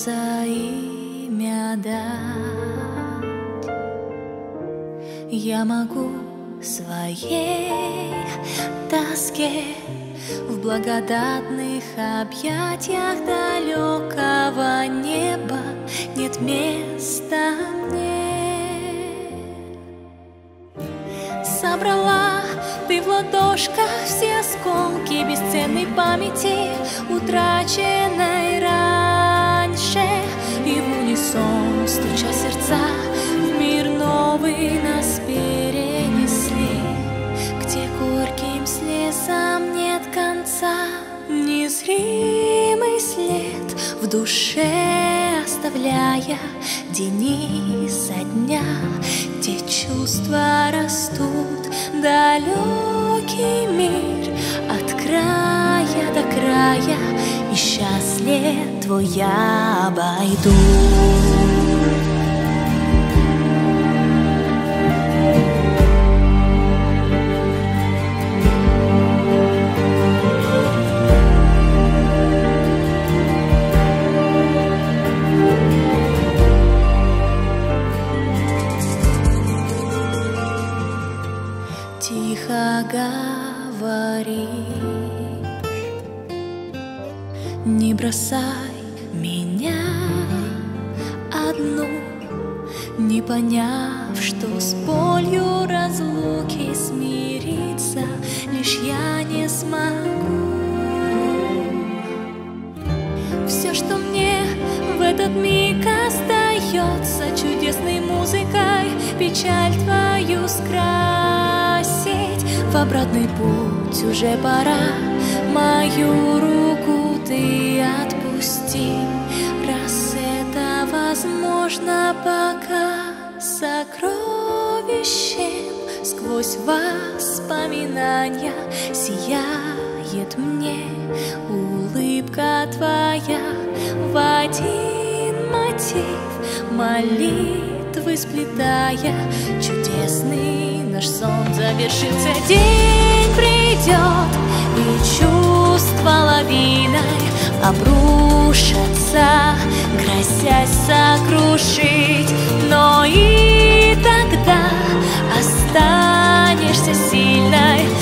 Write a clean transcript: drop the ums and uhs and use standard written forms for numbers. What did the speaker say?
за имя дать? Я могу своей тоске в благодатных объятиях далекого неба нет места мне. Собрала ты в ладошках все осколки бесценной памяти, утраченной раньше, и в унисон, стуча сердца, в мир новый нас перенесли, где горьким слезам нет конца. Незримый след в душе оставляя день изо дня, где чувства растут, далекий мир от края до края, и счастлив твой я обойду. Тихо говори, не бросай меня одну, не поняв, что с болью разлуки смириться лишь я не смогу. Все, что мне в этот миг остается, чудесной музыкой печаль твою скрасить. В обратный путь уже пора, мою руку ты отпусти, раз это возможно пока. Сокровищем сквозь воспоминания сияет мне улыбка твоя. В один мотив молитвы сплетая, чудесный наш сон завершится. День придет, и чувства лавиной обрушатся, грозясь сокрушить, но и тогда останешься сильной.